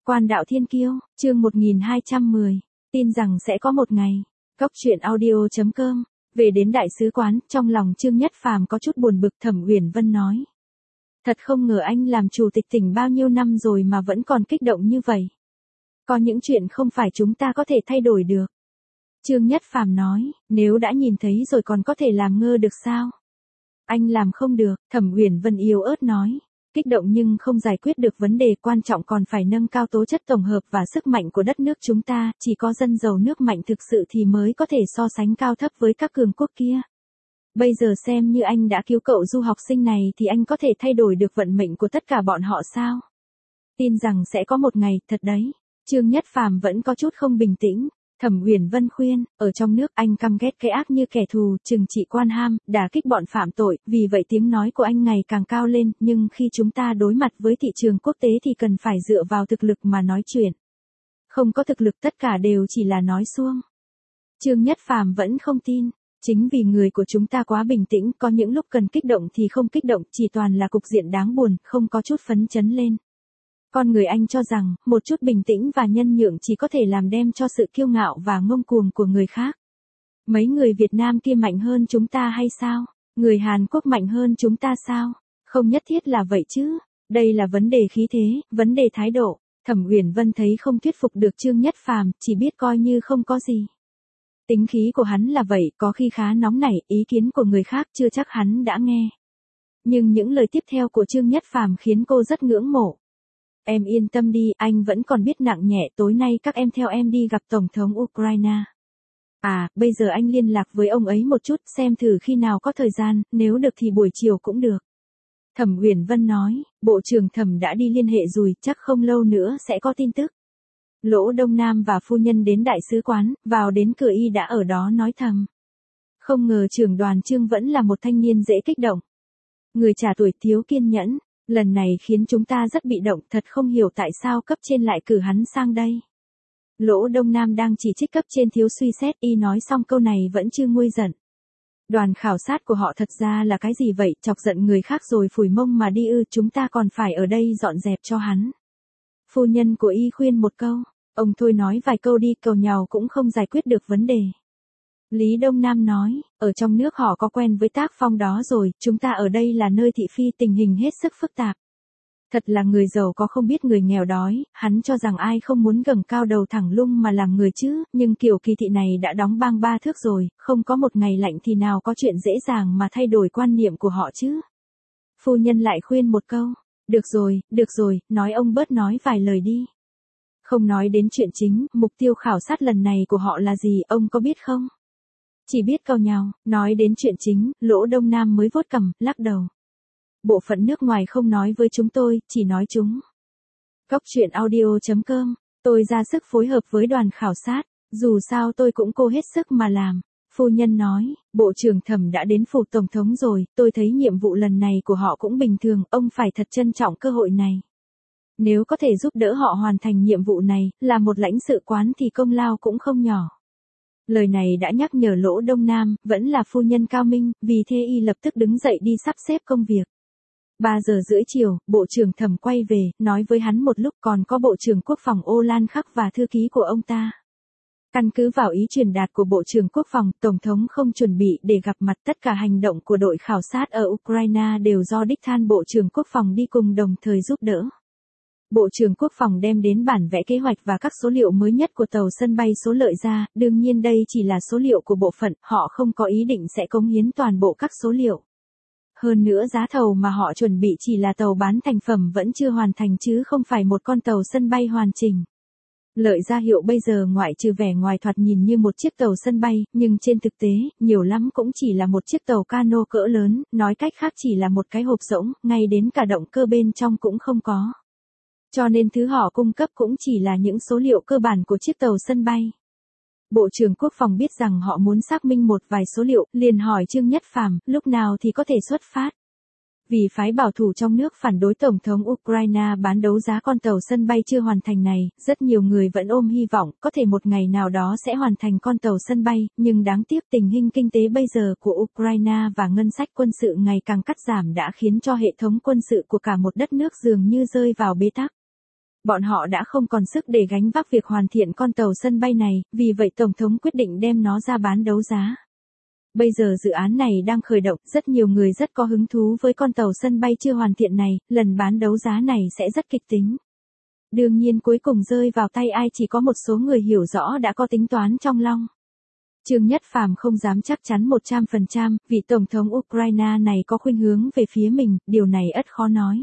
Quan đạo thiên kiêu, chương 1210, tin rằng sẽ có một ngày. Cốc truyện audio.com, về đến đại sứ quán, trong lòng Trương Nhất Phàm có chút buồn bực. Thẩm Uyển Vân nói. Thật không ngờ anh làm chủ tịch tỉnh bao nhiêu năm rồi mà vẫn còn kích động như vậy. Có những chuyện không phải chúng ta có thể thay đổi được. Trương Nhất Phàm nói, nếu đã nhìn thấy rồi còn có thể làm ngơ được sao? Anh làm không được, Thẩm Uyển Vân yếu ớt nói. Kích động nhưng không giải quyết được vấn đề, quan trọng còn phải nâng cao tố chất tổng hợp và sức mạnh của đất nước chúng ta, chỉ có dân giàu nước mạnh thực sự thì mới có thể so sánh cao thấp với các cường quốc kia. Bây giờ xem như anh đã cứu cậu du học sinh này thì anh có thể thay đổi được vận mệnh của tất cả bọn họ sao? Tin rằng sẽ có một ngày, thật đấy. Trương Nhất Phàm vẫn có chút không bình tĩnh. Thẩm Uyển Vân khuyên, ở trong nước anh căm ghét cái ác như kẻ thù, trừng trị quan ham, đả kích bọn phạm tội, vì vậy tiếng nói của anh ngày càng cao lên, nhưng khi chúng ta đối mặt với thị trường quốc tế thì cần phải dựa vào thực lực mà nói chuyện. Không có thực lực tất cả đều chỉ là nói suông. Trương Nhất Phàm vẫn không tin, chính vì người của chúng ta quá bình tĩnh, có những lúc cần kích động thì không kích động, chỉ toàn là cục diện đáng buồn, không có chút phấn chấn lên. Con người anh cho rằng, một chút bình tĩnh và nhân nhượng chỉ có thể làm đem cho sự kiêu ngạo và ngông cuồng của người khác. Mấy người Việt Nam kia mạnh hơn chúng ta hay sao? Người Hàn Quốc mạnh hơn chúng ta sao? Không nhất thiết là vậy chứ. Đây là vấn đề khí thế, vấn đề thái độ. Thẩm Uyển Vân thấy không thuyết phục được Trương Nhất Phàm, chỉ biết coi như không có gì. Tính khí của hắn là vậy, có khi khá nóng nảy, ý kiến của người khác chưa chắc hắn đã nghe. Nhưng những lời tiếp theo của Trương Nhất Phàm khiến cô rất ngưỡng mộ. Em yên tâm đi, anh vẫn còn biết nặng nhẹ, tối nay các em theo em đi gặp Tổng thống Ukraine. À, bây giờ anh liên lạc với ông ấy một chút, xem thử khi nào có thời gian, nếu được thì buổi chiều cũng được. Thẩm Uyển Vân nói, Bộ trưởng Thẩm đã đi liên hệ rồi, chắc không lâu nữa sẽ có tin tức. Lỗ Đông Nam và phu nhân đến đại sứ quán, vào đến cửa y đã ở đó nói thầm. Không ngờ trưởng đoàn Trương vẫn là một thanh niên dễ kích động. Người trẻ tuổi thiếu kiên nhẫn. Lần này khiến chúng ta rất bị động, thật không hiểu tại sao cấp trên lại cử hắn sang đây. Lỗ Đông Nam đang chỉ trích cấp trên thiếu suy xét, y nói xong câu này vẫn chưa nguôi giận. Đoàn khảo sát của họ thật ra là cái gì vậy, chọc giận người khác rồi phủi mông mà đi ư, chúng ta còn phải ở đây dọn dẹp cho hắn. Phu nhân của y khuyên một câu, ông thôi nói vài câu đi, cầu nhàu cũng không giải quyết được vấn đề. Lý Đông Nam nói, ở trong nước họ có quen với tác phong đó rồi, chúng ta ở đây là nơi thị phi, tình hình hết sức phức tạp. Thật là người giàu có không biết người nghèo đói, hắn cho rằng ai không muốn gầm cao đầu thẳng lung mà làm người chứ, nhưng kiểu kỳ thị này đã đóng băng 3 thước rồi, không có một ngày lạnh thì nào có chuyện dễ dàng mà thay đổi quan niệm của họ chứ. Phu nhân lại khuyên một câu, được rồi, nói ông bớt nói vài lời đi. Không nói đến chuyện chính, mục tiêu khảo sát lần này của họ là gì, ông có biết không? Chỉ biết cau nhàu, nói đến chuyện chính, Lỗ Đông Nam mới vuốt cằm, lắc đầu. Bộ phận nước ngoài không nói với chúng tôi, chỉ nói chúng. Cốc truyện audio.com, tôi ra sức phối hợp với đoàn khảo sát, dù sao tôi cũng cố hết sức mà làm. Phu nhân nói, Bộ trưởng Thẩm đã đến phủ Tổng thống rồi, tôi thấy nhiệm vụ lần này của họ cũng bình thường, ông phải thật trân trọng cơ hội này. Nếu có thể giúp đỡ họ hoàn thành nhiệm vụ này, là một lãnh sự quán thì công lao cũng không nhỏ. Lời này đã nhắc nhở Lỗ Đông Nam, vẫn là phu nhân cao minh, vì thế y lập tức đứng dậy đi sắp xếp công việc. 3 giờ rưỡi chiều, Bộ trưởng Thẩm quay về, nói với hắn một lúc, còn có Bộ trưởng Quốc phòng Ô Lan Khắc và thư ký của ông ta. Căn cứ vào ý truyền đạt của Bộ trưởng Quốc phòng, Tổng thống không chuẩn bị để gặp mặt, tất cả hành động của đội khảo sát ở Ukraine đều do đích thân Bộ trưởng Quốc phòng đi cùng đồng thời giúp đỡ. Bộ trưởng Quốc phòng đem đến bản vẽ kế hoạch và các số liệu mới nhất của tàu sân bay số lợi ra, đương nhiên đây chỉ là số liệu của bộ phận, họ không có ý định sẽ cống hiến toàn bộ các số liệu. Hơn nữa giá thầu mà họ chuẩn bị chỉ là tàu bán thành phẩm vẫn chưa hoàn thành chứ không phải một con tàu sân bay hoàn chỉnh. Lợi ra hiệu bây giờ ngoại trừ vẻ ngoài thoạt nhìn như một chiếc tàu sân bay, nhưng trên thực tế, nhiều lắm cũng chỉ là một chiếc tàu cano cỡ lớn, nói cách khác chỉ là một cái hộp rỗng, ngay đến cả động cơ bên trong cũng không có. Cho nên thứ họ cung cấp cũng chỉ là những số liệu cơ bản của chiếc tàu sân bay. Bộ trưởng Quốc phòng biết rằng họ muốn xác minh một vài số liệu, liền hỏi Trương Nhất Phàm, lúc nào thì có thể xuất phát. Vì phái bảo thủ trong nước phản đối Tổng thống Ukraine bán đấu giá con tàu sân bay chưa hoàn thành này, rất nhiều người vẫn ôm hy vọng, có thể một ngày nào đó sẽ hoàn thành con tàu sân bay, nhưng đáng tiếc tình hình kinh tế bây giờ của Ukraine và ngân sách quân sự ngày càng cắt giảm đã khiến cho hệ thống quân sự của cả một đất nước dường như rơi vào bế tắc. Bọn họ đã không còn sức để gánh vác việc hoàn thiện con tàu sân bay này, vì vậy Tổng thống quyết định đem nó ra bán đấu giá. Bây giờ dự án này đang khởi động, rất nhiều người rất có hứng thú với con tàu sân bay chưa hoàn thiện này, lần bán đấu giá này sẽ rất kịch tính. Đương nhiên cuối cùng rơi vào tay ai chỉ có một số người hiểu rõ đã có tính toán trong lòng. Trương Nhất Phàm không dám chắc chắn 100%, vị Tổng thống Ukraine này có khuynh hướng về phía mình, điều này ắt khó nói.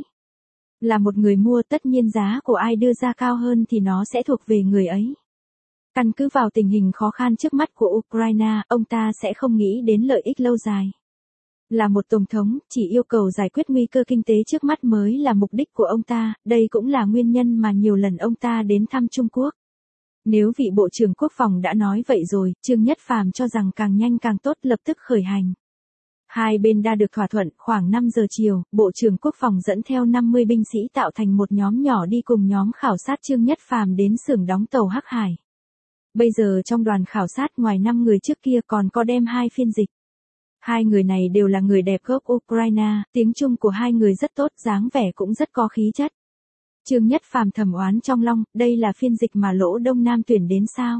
Là một người mua tất nhiên giá của ai đưa ra cao hơn thì nó sẽ thuộc về người ấy. Căn cứ vào tình hình khó khăn trước mắt của Ukraine, ông ta sẽ không nghĩ đến lợi ích lâu dài. Là một tổng thống, chỉ yêu cầu giải quyết nguy cơ kinh tế trước mắt mới là mục đích của ông ta, đây cũng là nguyên nhân mà nhiều lần ông ta đến thăm Trung Quốc. Nếu vị Bộ trưởng Quốc phòng đã nói vậy rồi, Trương Nhất Phàm cho rằng càng nhanh càng tốt, lập tức khởi hành. Hai bên đã được thỏa thuận, khoảng 5 giờ chiều, Bộ trưởng Quốc phòng dẫn theo 50 binh sĩ tạo thành một nhóm nhỏ đi cùng nhóm khảo sát Trương Nhất Phàm đến xưởng đóng tàu Hắc Hải. Bây giờ trong đoàn khảo sát ngoài 5 người trước kia còn có đem 2 phiên dịch. Hai người này đều là người đẹp gốc Ukraine, tiếng Trung của hai người rất tốt, dáng vẻ cũng rất có khí chất. Trương Nhất Phàm thầm oán trong lòng, đây là phiên dịch mà Lỗ Đông Nam tuyển đến sao?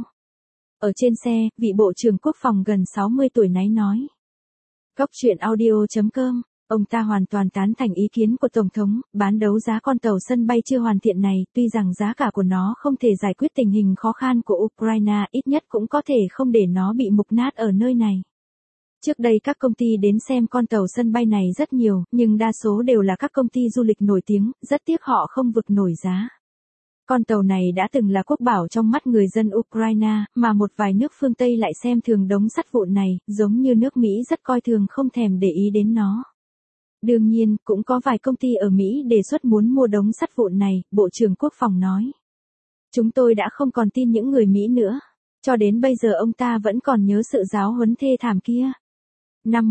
Ở trên xe, vị Bộ trưởng Quốc phòng gần 60 tuổi náy nói. Góc truyện audio.com, ông ta hoàn toàn tán thành ý kiến của Tổng thống, bán đấu giá con tàu sân bay chưa hoàn thiện này, tuy rằng giá cả của nó không thể giải quyết tình hình khó khăn của Ukraine, ít nhất cũng có thể không để nó bị mục nát ở nơi này. Trước đây các công ty đến xem con tàu sân bay này rất nhiều, nhưng đa số đều là các công ty du lịch nổi tiếng, rất tiếc họ không vực nổi giá. Con tàu này đã từng là quốc bảo trong mắt người dân Ukraine, mà một vài nước phương Tây lại xem thường đống sắt vụn này, giống như nước Mỹ rất coi thường không thèm để ý đến nó. Đương nhiên, cũng có vài công ty ở Mỹ đề xuất muốn mua đống sắt vụn này, Bộ trưởng Quốc phòng nói. Chúng tôi đã không còn tin những người Mỹ nữa. Cho đến bây giờ ông ta vẫn còn nhớ sự giáo huấn thê thảm kia. Năm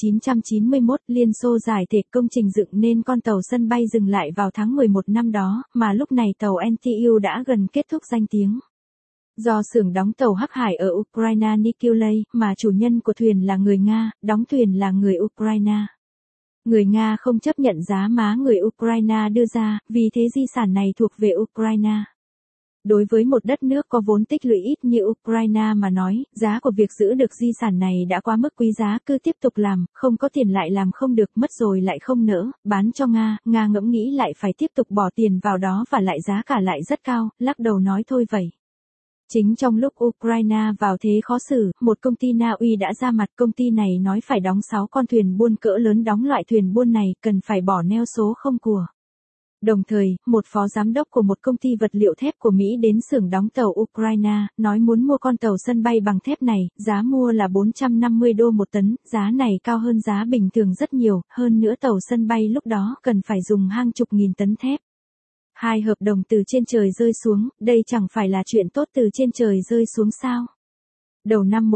1991, Liên Xô giải thể công trình dựng nên con tàu sân bay dừng lại vào tháng 11 năm đó, mà lúc này tàu NTU đã gần kết thúc danh tiếng. Do xưởng đóng tàu Hắc Hải ở Ukraine Nikolai, mà chủ nhân của thuyền là người Nga, đóng thuyền là người Ukraine. Người Nga không chấp nhận giá má người Ukraine đưa ra, vì thế di sản này thuộc về Ukraine. Đối với một đất nước có vốn tích lũy ít như Ukraine mà nói, giá của việc giữ được di sản này đã quá mức quý giá, cứ tiếp tục làm, không có tiền lại làm không được, mất rồi lại không nỡ, bán cho Nga, Nga ngẫm nghĩ lại phải tiếp tục bỏ tiền vào đó và lại giá cả lại rất cao, lắc đầu nói thôi vậy. Chính trong lúc Ukraine vào thế khó xử, một công ty Na Uy đã ra mặt, công ty này nói phải đóng 6 con thuyền buôn cỡ lớn, đóng loại thuyền buôn này, cần phải bỏ neo số không của. Đồng thời, một phó giám đốc của một công ty vật liệu thép của Mỹ đến xưởng đóng tàu Ukraine, nói muốn mua con tàu sân bay bằng thép này, giá mua là 450 đô một tấn, giá này cao hơn giá bình thường rất nhiều, hơn nữa tàu sân bay lúc đó cần phải dùng hàng chục nghìn tấn thép. Hai hợp đồng từ trên trời rơi xuống, đây chẳng phải là chuyện tốt từ trên trời rơi xuống sao? Đầu năm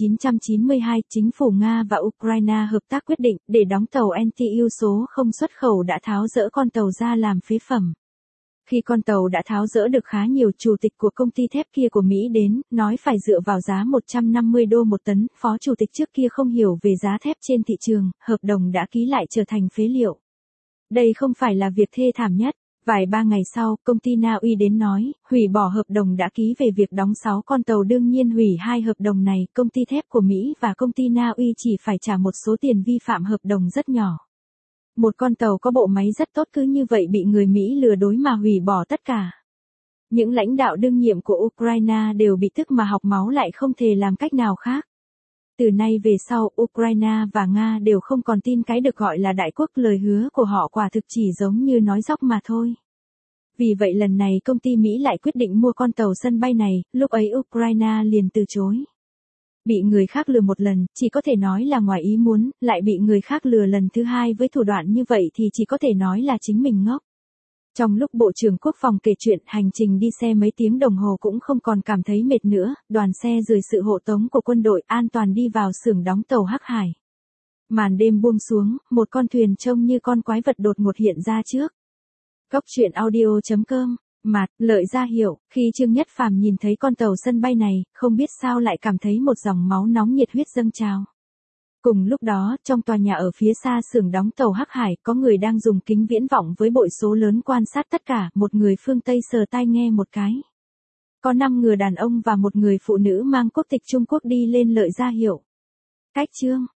1992, chính phủ Nga và Ukraine hợp tác quyết định, để đóng tàu NTU số không xuất khẩu đã tháo dỡ con tàu ra làm phế phẩm. Khi con tàu đã tháo dỡ được khá nhiều, chủ tịch của công ty thép kia của Mỹ đến, nói phải dựa vào giá 150 đô một tấn, phó chủ tịch trước kia không hiểu về giá thép trên thị trường, hợp đồng đã ký lại trở thành phế liệu. Đây không phải là việc thê thảm nhất. Vài ba ngày sau, công ty Na Uy đến nói, hủy bỏ hợp đồng đã ký về việc đóng 6 con tàu, đương nhiên hủy hai hợp đồng này, công ty thép của Mỹ và công ty Na Uy chỉ phải trả một số tiền vi phạm hợp đồng rất nhỏ. Một con tàu có bộ máy rất tốt cứ như vậy bị người Mỹ lừa dối mà hủy bỏ tất cả. Những lãnh đạo đương nhiệm của Ukraine đều bị tức mà học máu lại không thể làm cách nào khác. Từ nay về sau, Ukraine và Nga đều không còn tin cái được gọi là đại quốc, lời hứa của họ quả thực chỉ giống như nói dóc mà thôi. Vì vậy lần này công ty Mỹ lại quyết định mua con tàu sân bay này, lúc ấy Ukraine liền từ chối. Bị người khác lừa một lần, chỉ có thể nói là ngoài ý muốn, lại bị người khác lừa lần thứ hai với thủ đoạn như vậy thì chỉ có thể nói là chính mình ngốc. Trong lúc Bộ trưởng Quốc phòng kể chuyện, hành trình đi xe mấy tiếng đồng hồ cũng không còn cảm thấy mệt nữa, đoàn xe dưới sự hộ tống của quân đội an toàn đi vào xưởng đóng tàu Hắc Hải. Màn đêm buông xuống, một con thuyền trông như con quái vật đột ngột hiện ra trước. Góc truyện audio.com, mặt, lợi ra hiệu, khi Trương Nhất Phàm nhìn thấy con tàu sân bay này, không biết sao lại cảm thấy một dòng máu nóng nhiệt huyết dâng trào. Cùng lúc đó, trong tòa nhà ở phía xa xưởng đóng tàu Hắc Hải, có người đang dùng kính viễn vọng với bội số lớn quan sát tất cả, một người phương Tây sờ tai nghe một cái. Có 5 người đàn ông và một người phụ nữ mang quốc tịch Trung Quốc đi lên lợi ra hiệu. Cách chương